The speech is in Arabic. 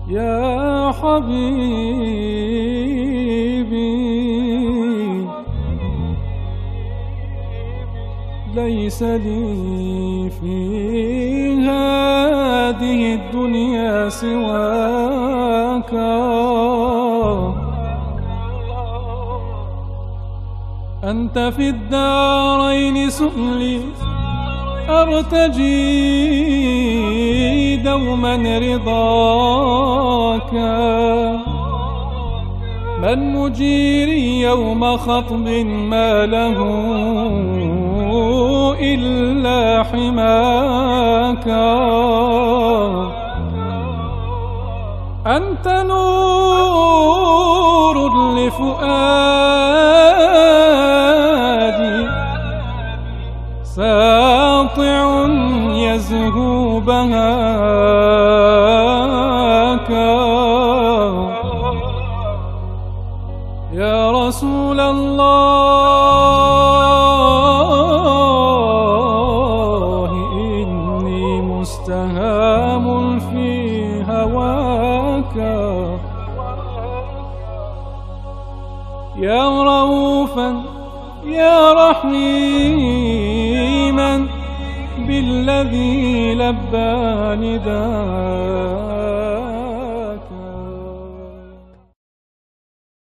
يا حبيبي ليس لي في هذه الدنيا سواك، أنت في الدارين سؤلي أرتجي دوما رضاك، من مجيري يوم خطب ما له إلا حماك، أنت نور لفؤادي ساطع يزهو بهاك، يا رسول الله إني مستهام في هواك، يا رؤوفا يا رحيما بالذي لبى نداك.